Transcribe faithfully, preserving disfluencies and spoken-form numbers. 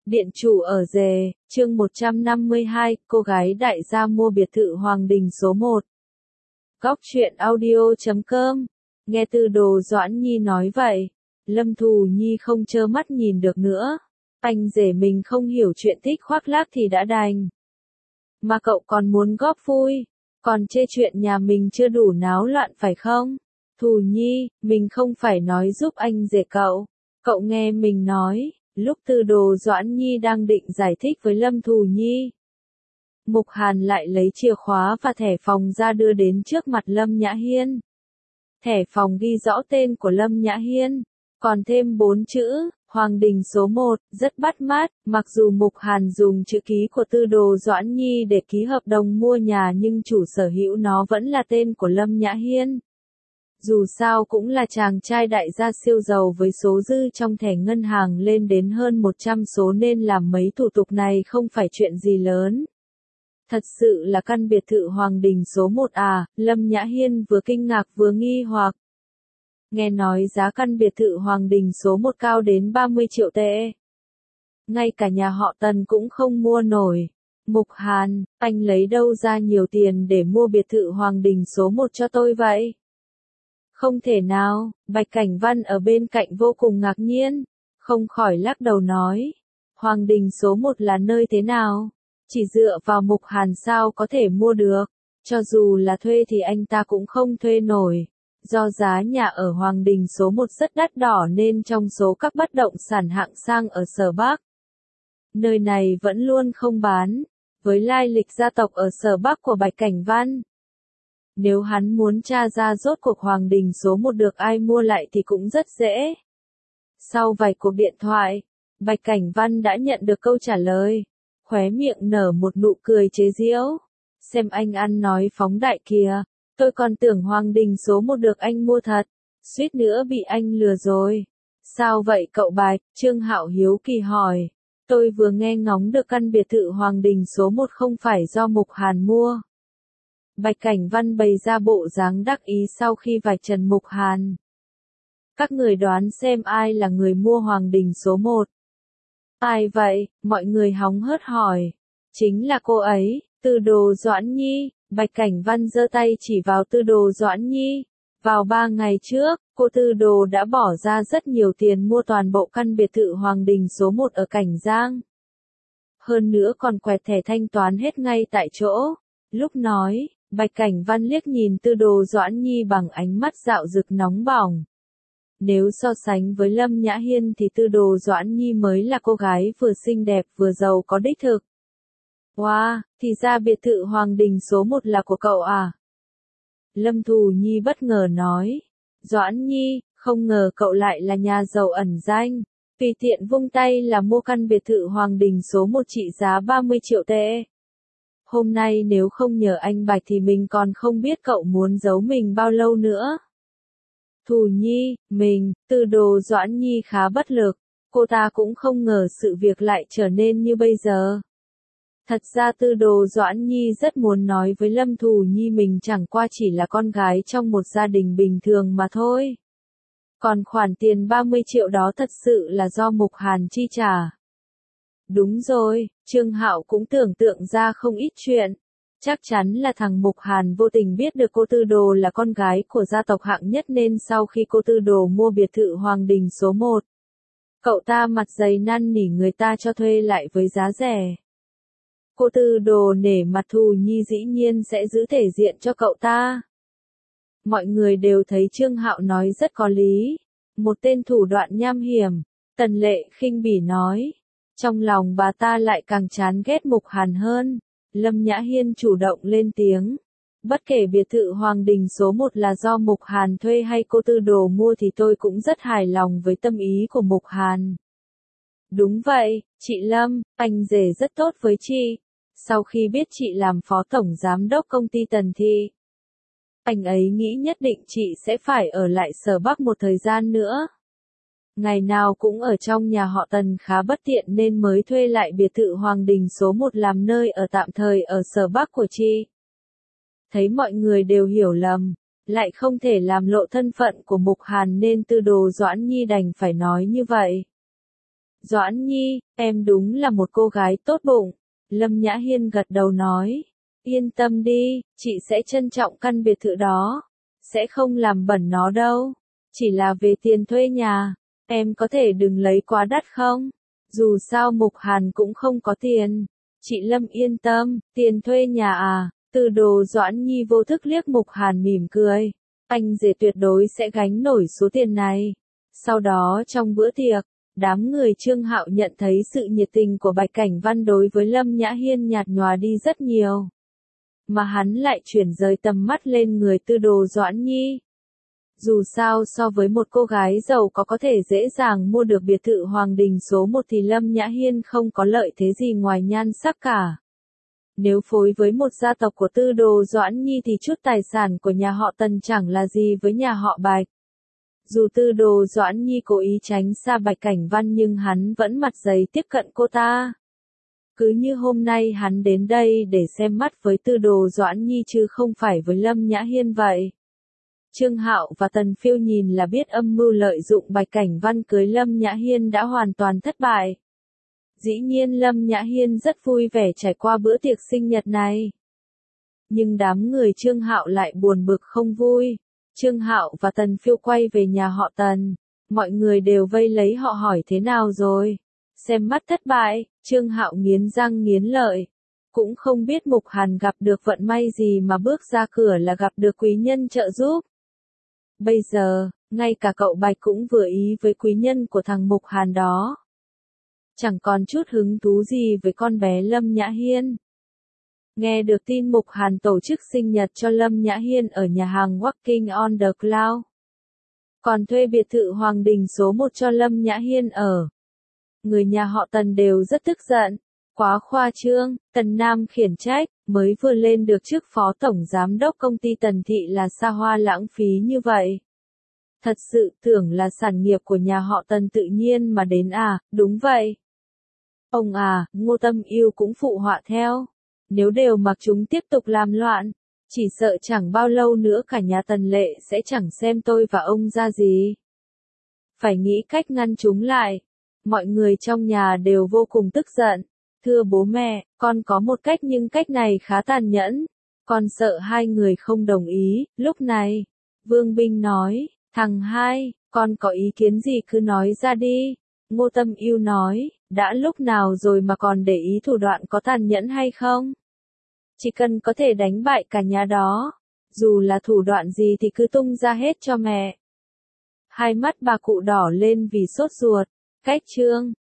Điện chủ ở Dề, chương một trăm năm mươi hai, cô gái đại gia mua biệt thự Hoàng Đình số một. Góc truyện audio chấm com. Nghe Tư Đồ Doãn Nhi nói vậy, Lâm Thù Nhi không trơ mắt nhìn được nữa. Anh rể mình không hiểu chuyện thích khoác lác thì đã đành. Mà cậu còn muốn góp vui, còn chê chuyện nhà mình chưa đủ náo loạn phải không? Thù Nhi, mình không phải nói giúp anh rể cậu. Cậu nghe mình nói. Lúc Tư Đồ Doãn Nhi đang định giải thích với Lâm Thù Nhi, Mục Hàn lại lấy chìa khóa và thẻ phòng ra đưa đến trước mặt Lâm Nhã Hiên. Thẻ phòng ghi rõ tên của Lâm Nhã Hiên, còn thêm bốn chữ, Hoàng Đình số một, rất bắt mắt. Mặc dù Mục Hàn dùng chữ ký của Tư Đồ Doãn Nhi để ký hợp đồng mua nhà nhưng chủ sở hữu nó vẫn là tên của Lâm Nhã Hiên. Dù sao cũng là chàng trai đại gia siêu giàu với số dư trong thẻ ngân hàng lên đến hơn một trăm số nên làm mấy thủ tục này không phải chuyện gì lớn. Thật sự là căn biệt thự Hoàng Đình số một à, Lâm Nhã Hiên vừa kinh ngạc vừa nghi hoặc. Nghe nói giá căn biệt thự Hoàng Đình số một cao đến ba mươi triệu tệ. Ngay cả nhà họ Tần cũng không mua nổi. Mục Hàn, anh lấy đâu ra nhiều tiền để mua biệt thự Hoàng Đình số một cho tôi vậy? Không thể nào, Bạch Cảnh Văn ở bên cạnh vô cùng ngạc nhiên, không khỏi lắc đầu nói. Hoàng Đình số một là nơi thế nào? Chỉ dựa vào Mục Hàn sao có thể mua được? Cho dù là thuê thì anh ta cũng không thuê nổi. Do giá nhà ở Hoàng Đình số một rất đắt đỏ nên trong số các bất động sản hạng sang ở Sở Bắc, nơi này vẫn luôn không bán. Với lai lịch gia tộc ở Sở Bắc của Bạch Cảnh Văn, nếu hắn muốn tra ra rốt cuộc Hoàng Đình số một được ai mua lại thì cũng rất dễ. Sau vài cuộc điện thoại, Bạch Cảnh Văn đã nhận được câu trả lời. Khóe miệng nở một nụ cười chế giễu. Xem anh ăn nói phóng đại kìa, tôi còn tưởng Hoàng Đình số một được anh mua thật, suýt nữa bị anh lừa rồi. Sao vậy cậu Bạch? Trương Hạo hiếu kỳ hỏi. Tôi vừa nghe ngóng được căn biệt thự Hoàng Đình số một không phải do Mục Hàn mua. Bạch Cảnh Văn bày ra bộ dáng đắc ý sau khi vạch trần Mục Hàn. Các người đoán xem ai là người mua Hoàng Đình số một? Ai vậy? Mọi người hóng hớt hỏi. Chính là cô ấy, Tư Đồ Doãn Nhi. Bạch Cảnh Văn giơ tay chỉ vào Tư Đồ Doãn Nhi. Vào ba ngày trước, cô Tư Đồ đã bỏ ra rất nhiều tiền mua toàn bộ căn biệt thự Hoàng Đình số một ở Cảnh Giang. Hơn nữa còn quẹt thẻ thanh toán hết ngay tại chỗ. Lúc nói, Bạch Cảnh Văn liếc nhìn Tư Đồ Doãn Nhi bằng ánh mắt dạo dực nóng bỏng. Nếu so sánh với Lâm Nhã Hiên thì Tư Đồ Doãn Nhi mới là cô gái vừa xinh đẹp vừa giàu có đích thực. Wow, thì ra biệt thự Hoàng Đình số một là của cậu à? Lâm Thù Nhi bất ngờ nói. Doãn Nhi, không ngờ cậu lại là nhà giàu ẩn danh. Tùy tiện vung tay là mua căn biệt thự Hoàng Đình số một trị giá ba mươi triệu tệ. Hôm nay nếu không nhờ anh Bạch thì mình còn không biết cậu muốn giấu mình bao lâu nữa. Thù Nhi, mình, Tư Đồ Doãn Nhi khá bất lực, cô ta cũng không ngờ sự việc lại trở nên như bây giờ. Thật ra Tư Đồ Doãn Nhi rất muốn nói với Lâm Thù Nhi mình chẳng qua chỉ là con gái trong một gia đình bình thường mà thôi. Còn khoản tiền ba mươi triệu đó thật sự là do Mục Hàn chi trả. Đúng rồi, Trương Hạo cũng tưởng tượng ra không ít chuyện. Chắc chắn là thằng Mục Hàn vô tình biết được cô Tư Đồ là con gái của gia tộc hạng nhất nên sau khi cô Tư Đồ mua biệt thự Hoàng Đình số một, cậu ta mặt dày năn nỉ người ta cho thuê lại với giá rẻ. Cô Tư Đồ nể mặt Thù Nhi dĩ nhiên sẽ giữ thể diện cho cậu ta. Mọi người đều thấy Trương Hạo nói rất có lý. Một tên thủ đoạn nham hiểm. Tần Lệ khinh bỉ nói. Trong lòng bà ta lại càng chán ghét Mục Hàn hơn. Lâm Nhã Hiên chủ động lên tiếng. Bất kể biệt thự Hoàng Đình số một là do Mục Hàn thuê hay cô Tư Đồ mua thì tôi cũng rất hài lòng với tâm ý của Mục Hàn. Đúng vậy, chị Lâm, anh rể rất tốt với chị. Sau khi biết chị làm phó tổng giám đốc công ty Tần thì anh ấy nghĩ nhất định chị sẽ phải ở lại Sở Bắc một thời gian nữa. Ngày nào cũng ở trong nhà họ Tần khá bất tiện nên mới thuê lại biệt thự Hoàng Đình số một làm nơi ở tạm thời ở Sở Bắc của chị. Thấy mọi người đều hiểu lầm, lại không thể làm lộ thân phận của Mục Hàn nên Tư Đồ Doãn Nhi đành phải nói như vậy. Doãn Nhi, em đúng là một cô gái tốt bụng. Lâm Nhã Hiên gật đầu nói. Yên tâm đi, chị sẽ trân trọng căn biệt thự đó. Sẽ không làm bẩn nó đâu. Chỉ là về tiền thuê nhà. Em có thể đừng lấy quá đắt không? Dù sao Mục Hàn cũng không có tiền. Chị Lâm yên tâm, tiền thuê nhà à? Từ Đồ Doãn Nhi vô thức liếc Mục Hàn mỉm cười. Anh rể tuyệt đối sẽ gánh nổi số tiền này. Sau đó trong bữa tiệc, đám người Trương Hạo nhận thấy sự nhiệt tình của Bạch Cảnh Văn đối với Lâm Nhã Hiên nhạt nhòa đi rất nhiều. Mà hắn lại chuyển rời tầm mắt lên người Tư Đồ Doãn Nhi. Dù sao so với một cô gái giàu có có thể dễ dàng mua được biệt thự Hoàng Đình số một thì Lâm Nhã Hiên không có lợi thế gì ngoài nhan sắc cả. Nếu phối với một gia tộc của Tư Đồ Doãn Nhi thì chút tài sản của nhà họ Tần chẳng là gì với nhà họ Bạch. Dù Tư Đồ Doãn Nhi cố ý tránh xa Bạch Cảnh Văn nhưng hắn vẫn mặt dày tiếp cận cô ta. Cứ như hôm nay hắn đến đây để xem mắt với Tư Đồ Doãn Nhi chứ không phải với Lâm Nhã Hiên vậy. Trương Hạo và Tần Phiêu nhìn là biết âm mưu lợi dụng Bạch Cảnh Văn cưới Lâm Nhã Hiên đã hoàn toàn thất bại. Dĩ nhiên Lâm Nhã Hiên rất vui vẻ trải qua bữa tiệc sinh nhật này. Nhưng đám người Trương Hạo lại buồn bực không vui. Trương Hạo và Tần Phiêu quay về nhà họ Tần. Mọi người đều vây lấy họ hỏi thế nào rồi. Xem mắt thất bại, Trương Hạo nghiến răng nghiến lợi. Cũng không biết Mục Hàn gặp được vận may gì mà bước ra cửa là gặp được quý nhân trợ giúp. Bây giờ, ngay cả cậu Bạch cũng vừa ý với quý nhân của thằng Mục Hàn đó. Chẳng còn chút hứng thú gì với con bé Lâm Nhã Hiên. Nghe được tin Mục Hàn tổ chức sinh nhật cho Lâm Nhã Hiên ở nhà hàng Walking on the Cloud. Còn thuê biệt thự Hoàng Đình số một cho Lâm Nhã Hiên ở. Người nhà họ Tần đều rất tức giận. Quá khoa trương, Tần Nam khiển trách, mới vừa lên được chức phó tổng giám đốc công ty Tần Thị là xa hoa lãng phí như vậy. Thật sự tưởng là sản nghiệp của nhà họ Tần tự nhiên mà đến à, đúng vậy. Ông à, Ngô Tâm Yêu cũng phụ họa theo. Nếu đều mặc chúng tiếp tục làm loạn, chỉ sợ chẳng bao lâu nữa cả nhà Tần Lệ sẽ chẳng xem tôi và ông ra gì. Phải nghĩ cách ngăn chúng lại. Mọi người trong nhà đều vô cùng tức giận. Thưa bố mẹ, con có một cách nhưng cách này khá tàn nhẫn. Con sợ hai người không đồng ý. Lúc này, Vương Binh nói, thằng hai, con có ý kiến gì cứ nói ra đi. Ngô Tâm Yêu nói, đã lúc nào rồi mà còn để ý thủ đoạn có tàn nhẫn hay không? Chỉ cần có thể đánh bại cả nhà đó, dù là thủ đoạn gì thì cứ tung ra hết cho mẹ. Hai mắt bà cụ đỏ lên vì sốt ruột. Cách chương